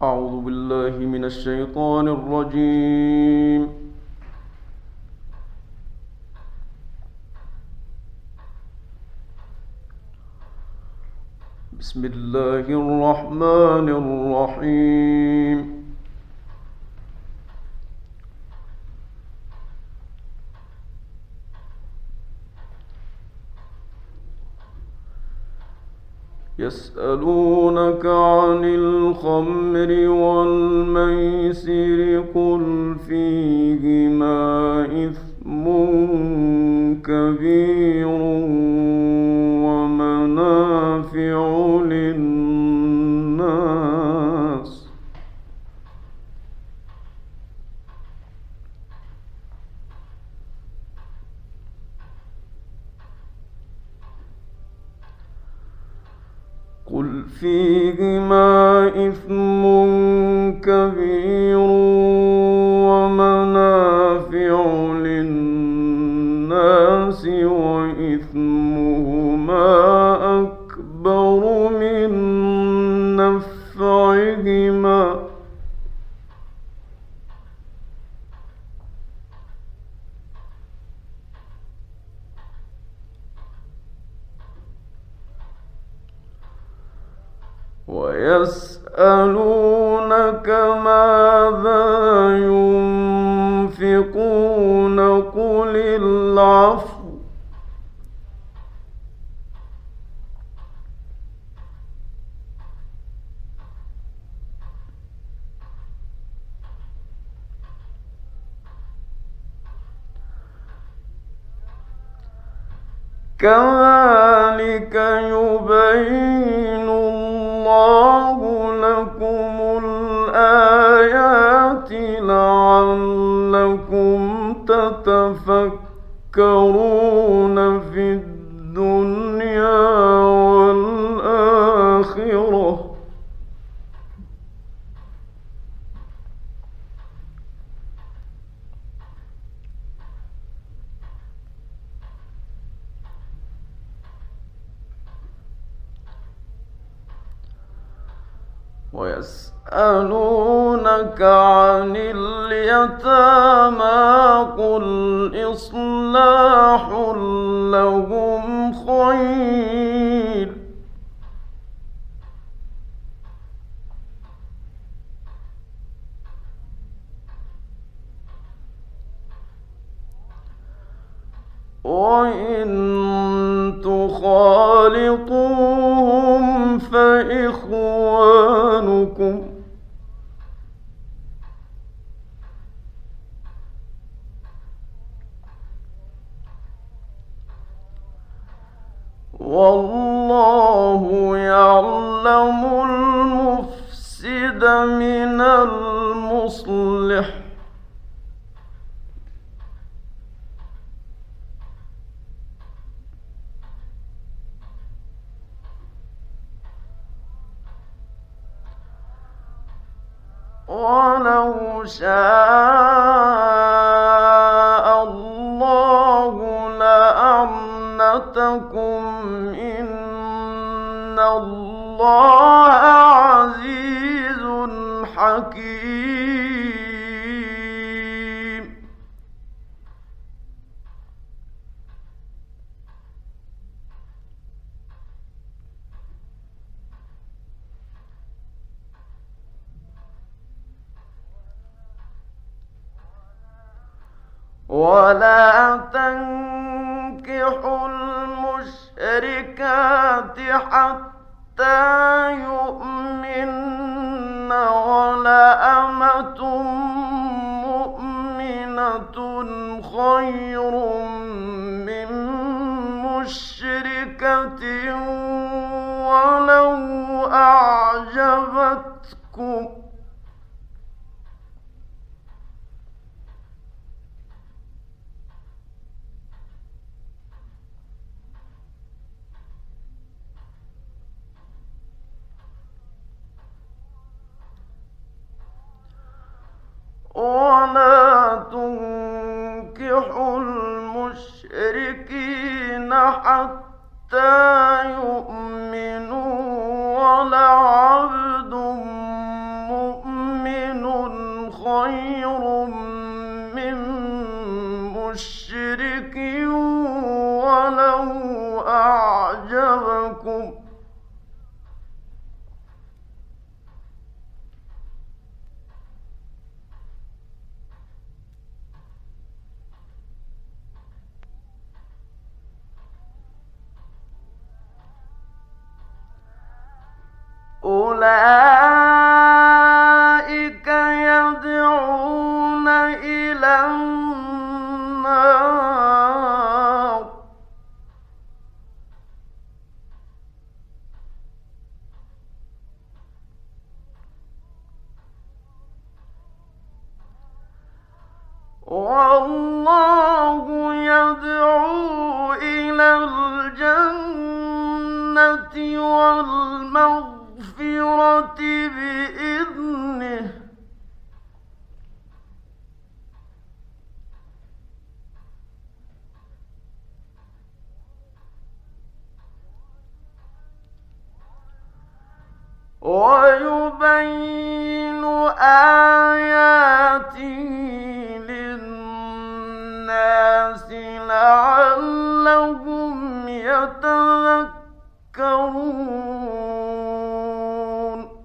أعوذ بالله من الشيطان الرجيم. بسم الله الرحمن الرحيم. يسألونك عن الخمر والميسر قل فيهما إثم كبير ومنافع للناس قل فيهما إثم كبير ومنافع للناس وإثمهما أكبر من نفعهما ويسألونك ماذا ينفقون قل العفو كذلك يبين الله لكم الآيات لعلكم تتفكرون في الدنيا والآخرة ويسألونك عن اليتامى قل إصلاح لهم خير وإن تخالطوهم فإخوانكم والله يعلم المفسد من المصلح ولو شاء الله لأعنتكم إن الله عزيز حكيم ولا تنكحوا المشركات حتى يؤمن ولأمة مؤمنة خير من مشركة ولو أعجبتكم ولا تنكحوا المشركين حتى يؤمنوا ولعبد مؤمن خير من مشرك ولو أعجبكم أولئك يدعون إلى النار والله يدعو إلى الجنة والمغفرة بإذنه ويبين آياته للناس لعلهم يتذكرون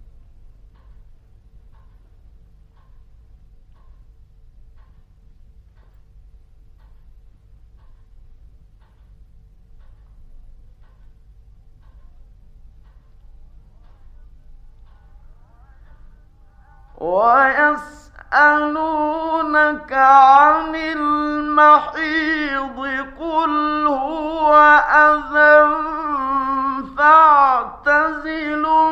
ويسألونك عن المحيض قل هو أذى فاعتزلوا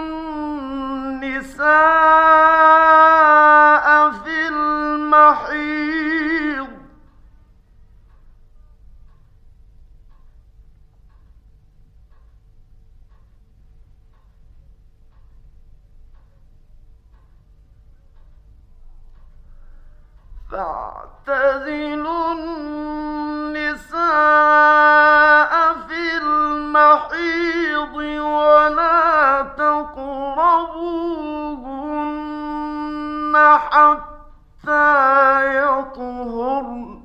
النساء في المحيض فاعتزلوا النساء في المحيض ولا تقربوهن حتى يطهرن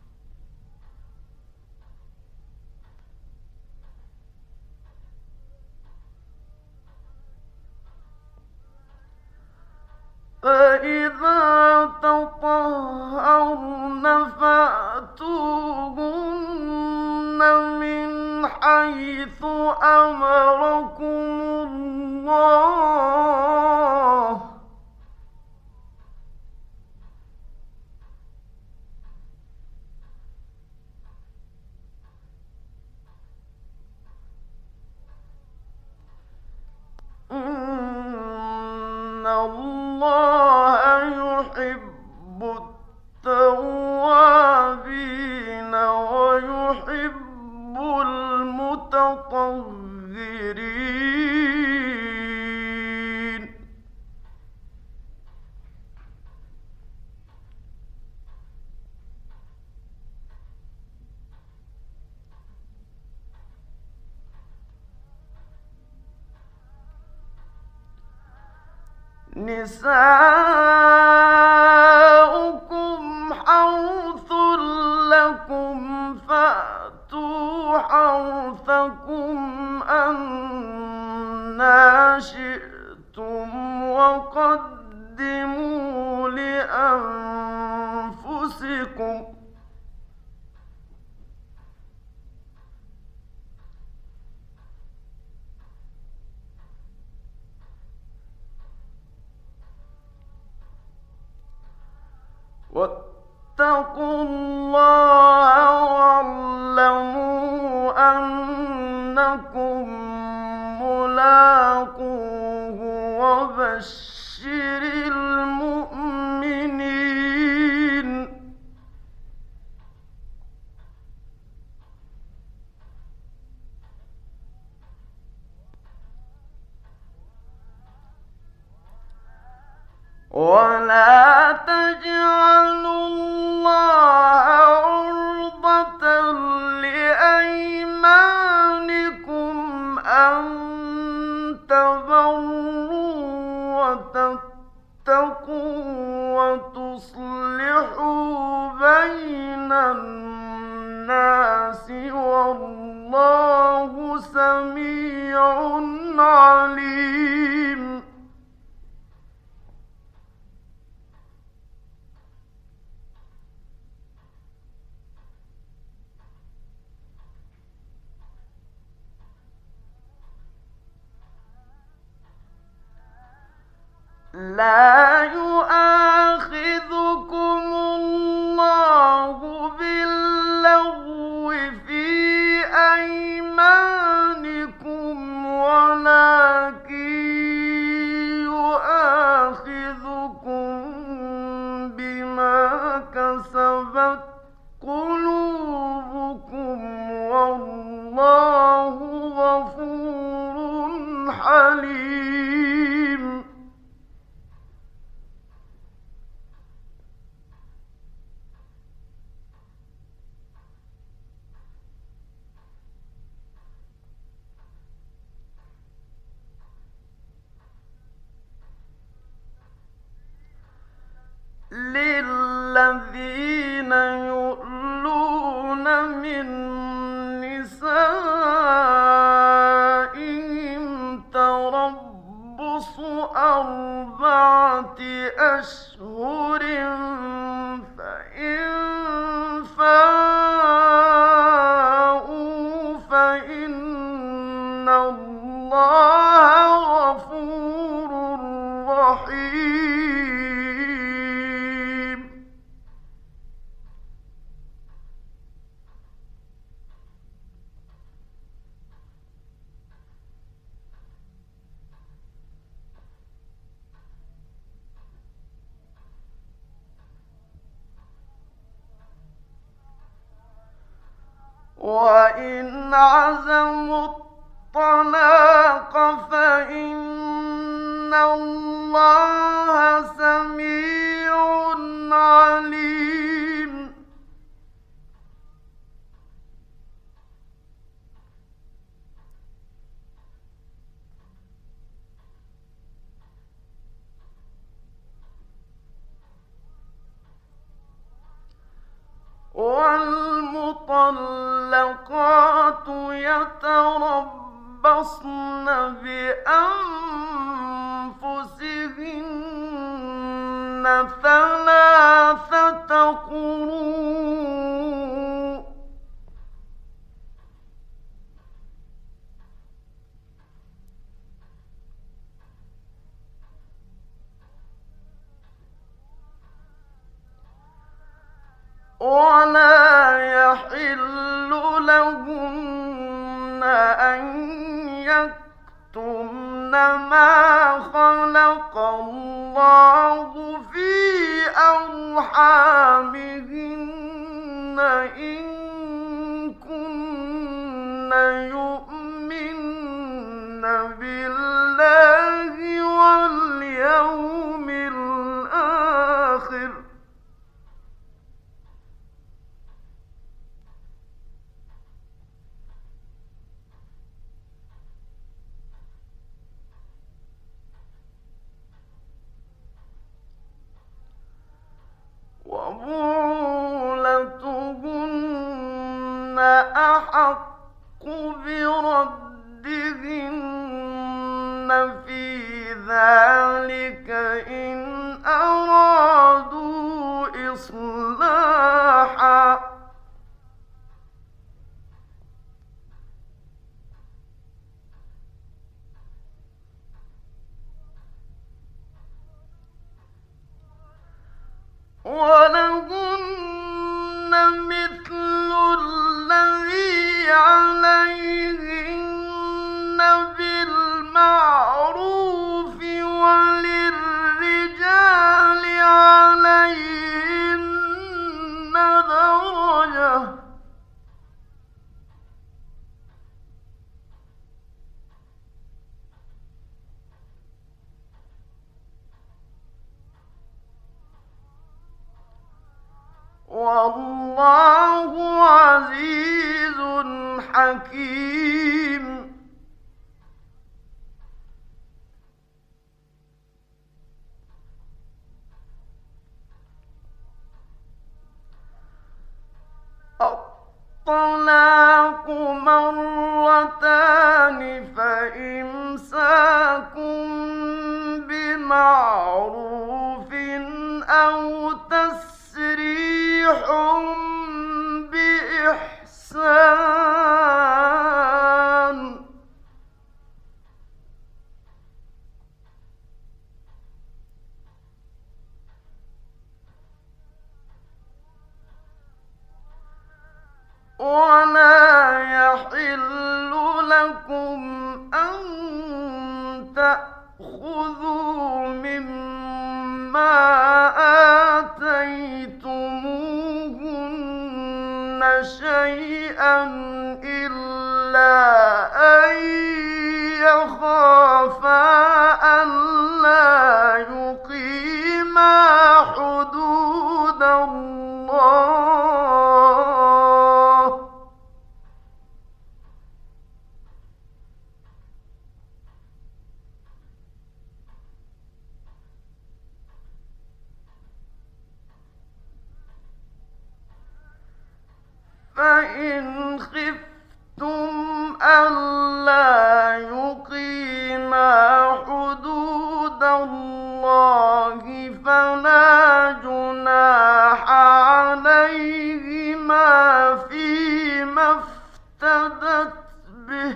فإذا تطهرن فأتوهن من حيث أمركم الله إن الله يحب التوابين ويحب المتطهرين نساؤكم حرث لكم فأتوا حرثكم أنى شئتم وقدموا لأنفسكم واتقوا الله واعلموا أنكم ملاقوه وبشر المؤمنين ولا تجعلوا الله عرضة لأيمانكم أن تبروا وتصلحوا بين الناس والله سميع عليم. لا يؤاخذكم الله باللغو في أيمانكم ولكن يؤاخذكم بما كسبت قلوبكم والله غفور حليم. للذين يؤلون من نسائهم تربص 4 أشهر، فإن فاءوا فإن الله غفور رحيم. وإن عزموا الطلاق فإن الله سميع عليم. والمطلقات يتربصن بأنفسهن 3 قروء، ولا يحل لهن أن يكتمن ما خلق الله في أرحامهن إن كن يؤمن بالله واليوم الآخر، وبعولتهن أحق بردهن في ذلك إن أرادوا إصلاحا، ولهن مثل الذي عليهن بالمعروف وللرجال عليهن درجة، والله عزيز حكيم. أو تسريح بإحسان ولا يحل لكم أن تأخذوا مما آتيتموهن شيئا إلا أن يخافا ألا يقيما حدود الله فإن خفتم ألا يقيما حدود الله فلا جناح عليهما فيما افتدت به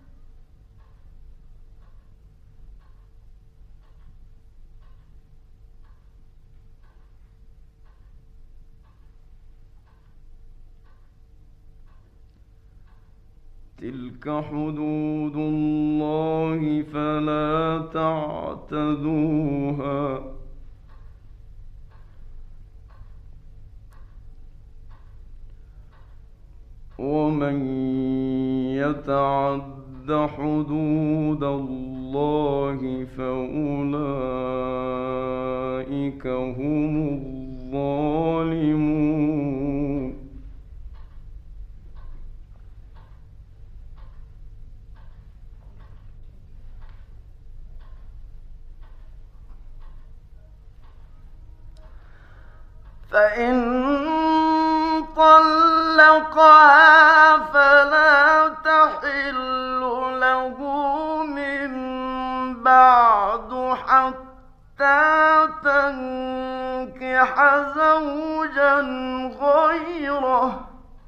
تلك حدود الله فلا تعتدوها ومن يتعد حدود الله فأولئك هم الظالمون فإن طلقها فلا تحل له من بعد حتى تنكح زوجا غيره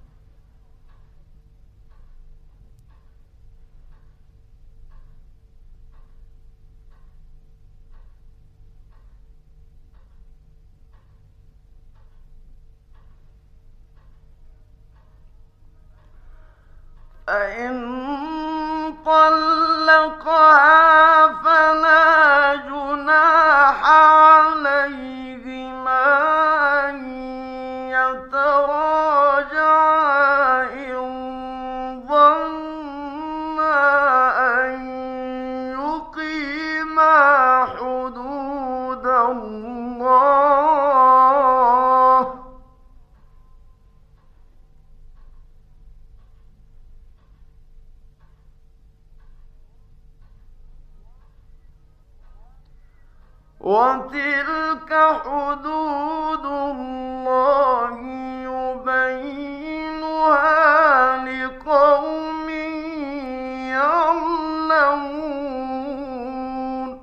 فإن طلقها فلا جناح عليهما أن يتراجعا إن ظنا أن يقيما حدود الله وتلك حدود الله يبينها لقوم يعلمون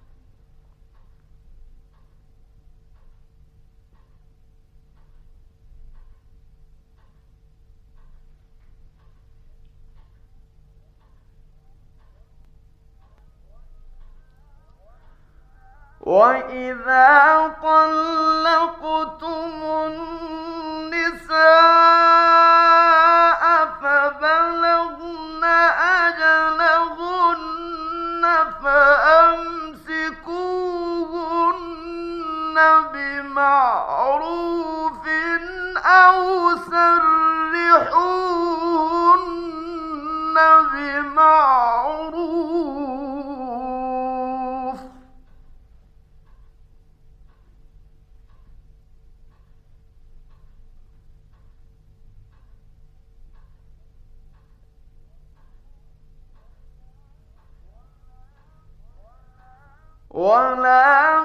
وإذا طلقتم النساء فبلغن أجلهن فأمسكوهن بمعروف أو سرحوهن بمعروف ولا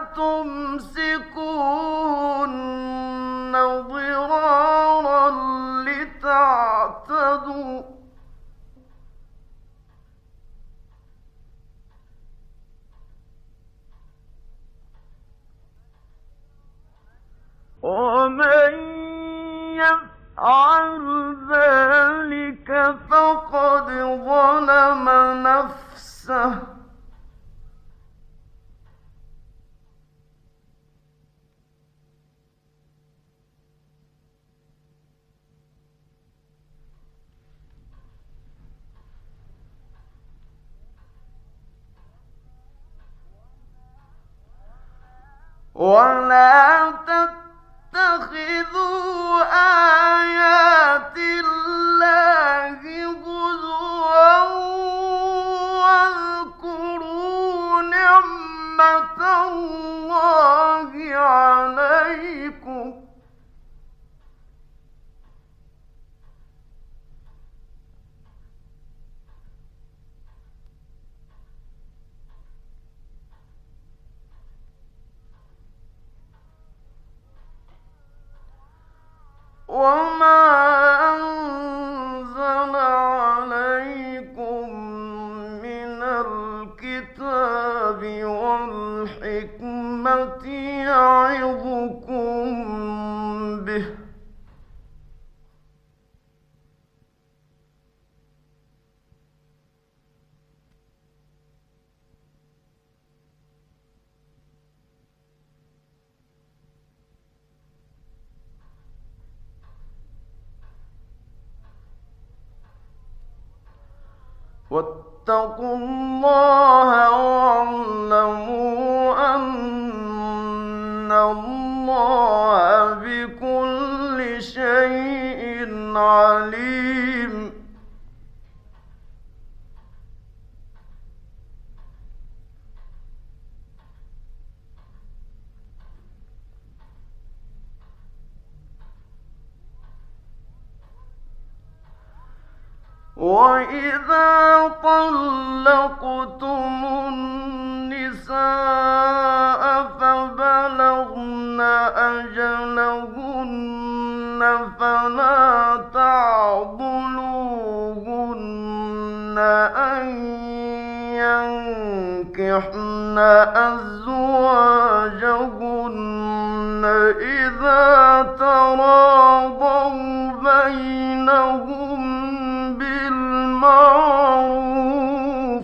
تمسكوهن ضرارا لتعتدوا ولا تتخذوا آيات الله هزوا واذكروا نعمة الله عليكم وما أنزل عليكم من الكتاب والحكمة يعظكم به واتقوا الله واعلموا أن الله بكل شيء عليم وإذا طلقتم النساء فبلغن أجلهن فلا تعضلوهن أن ينكحن أزواجهن إذا تراضوا بينهم بالمعروف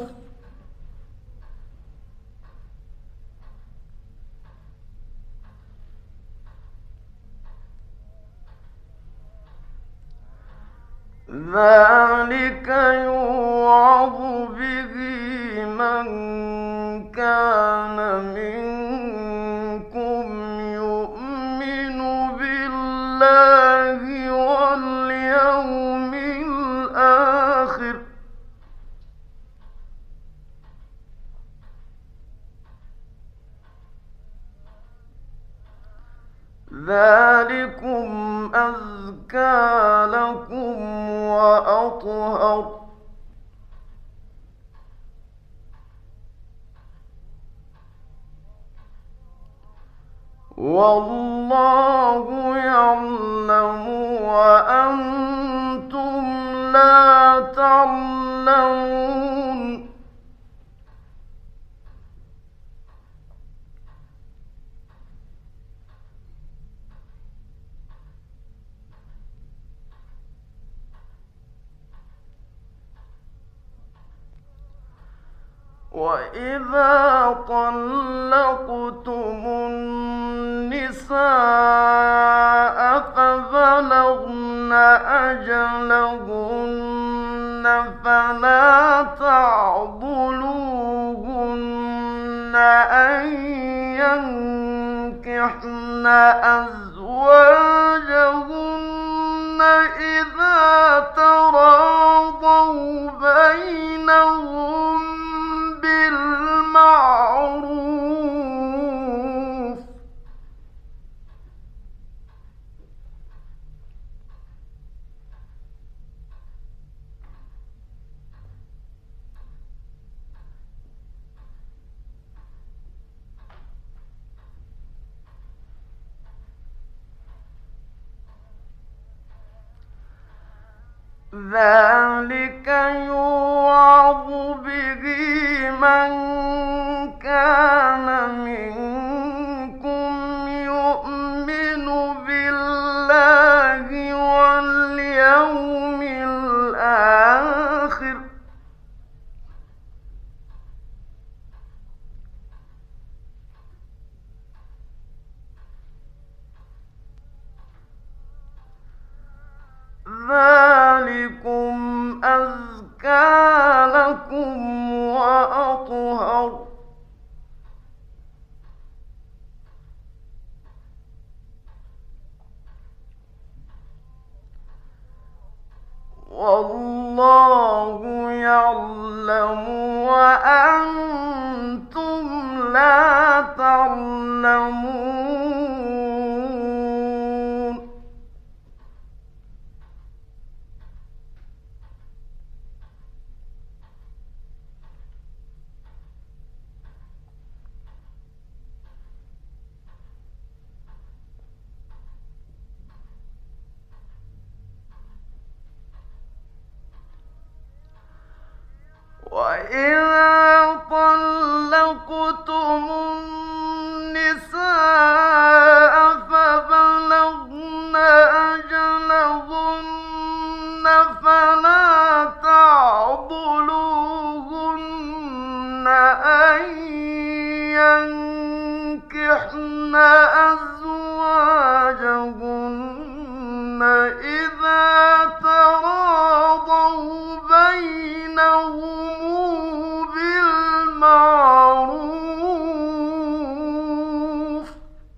ذلك يوعظ به من كان منكم يؤمن بالله واليوم الآخر ذلكم أزكى لكم وأطهر والله يعلم وأنتم لا تعلمون وإذا طلقتم النساء فبلغن أجلهن فلا تعضلوهن أن ينكحن أزواجهن إذا تراضوا بينهم بالمعروف ذلك يوعظ به من كان منكم يؤمن بالله واليوم الآخر ذلكم أزكى لكم وأطهر والله يعلم وأنتم لا تعلمون. وإذا طلقتم النساء فبلغن أجلهن فلا تعضلوهن أن ينكحن أزواجهن إذا تراضوا بينهم بالمعروف.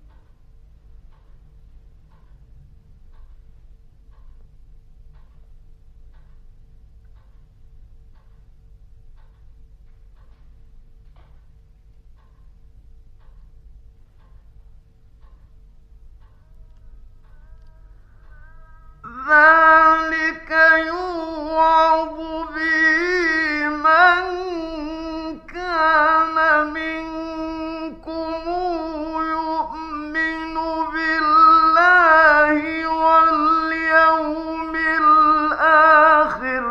ذلك يوعظ به من كان منكم يؤمن بالله واليوم الآخر.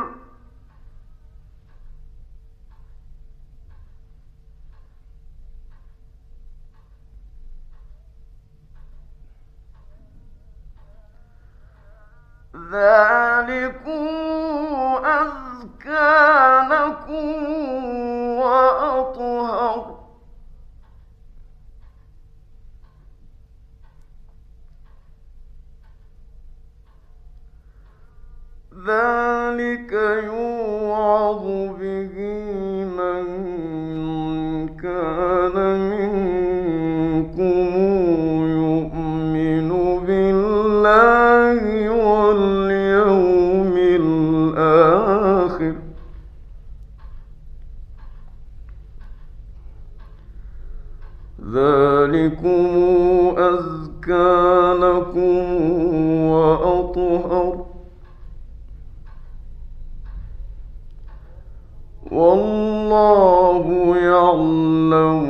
ذلكم أزكى لكم وأطهر. ذلك يوعظ به من كان منكم يؤمن بالله واليوم الآخر. ذلكم أزكى لكم وأطهر والله يعلم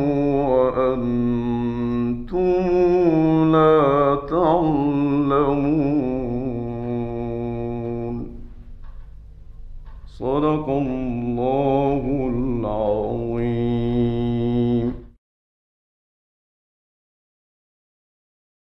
وأنتم لا تعلمون. صدق الله.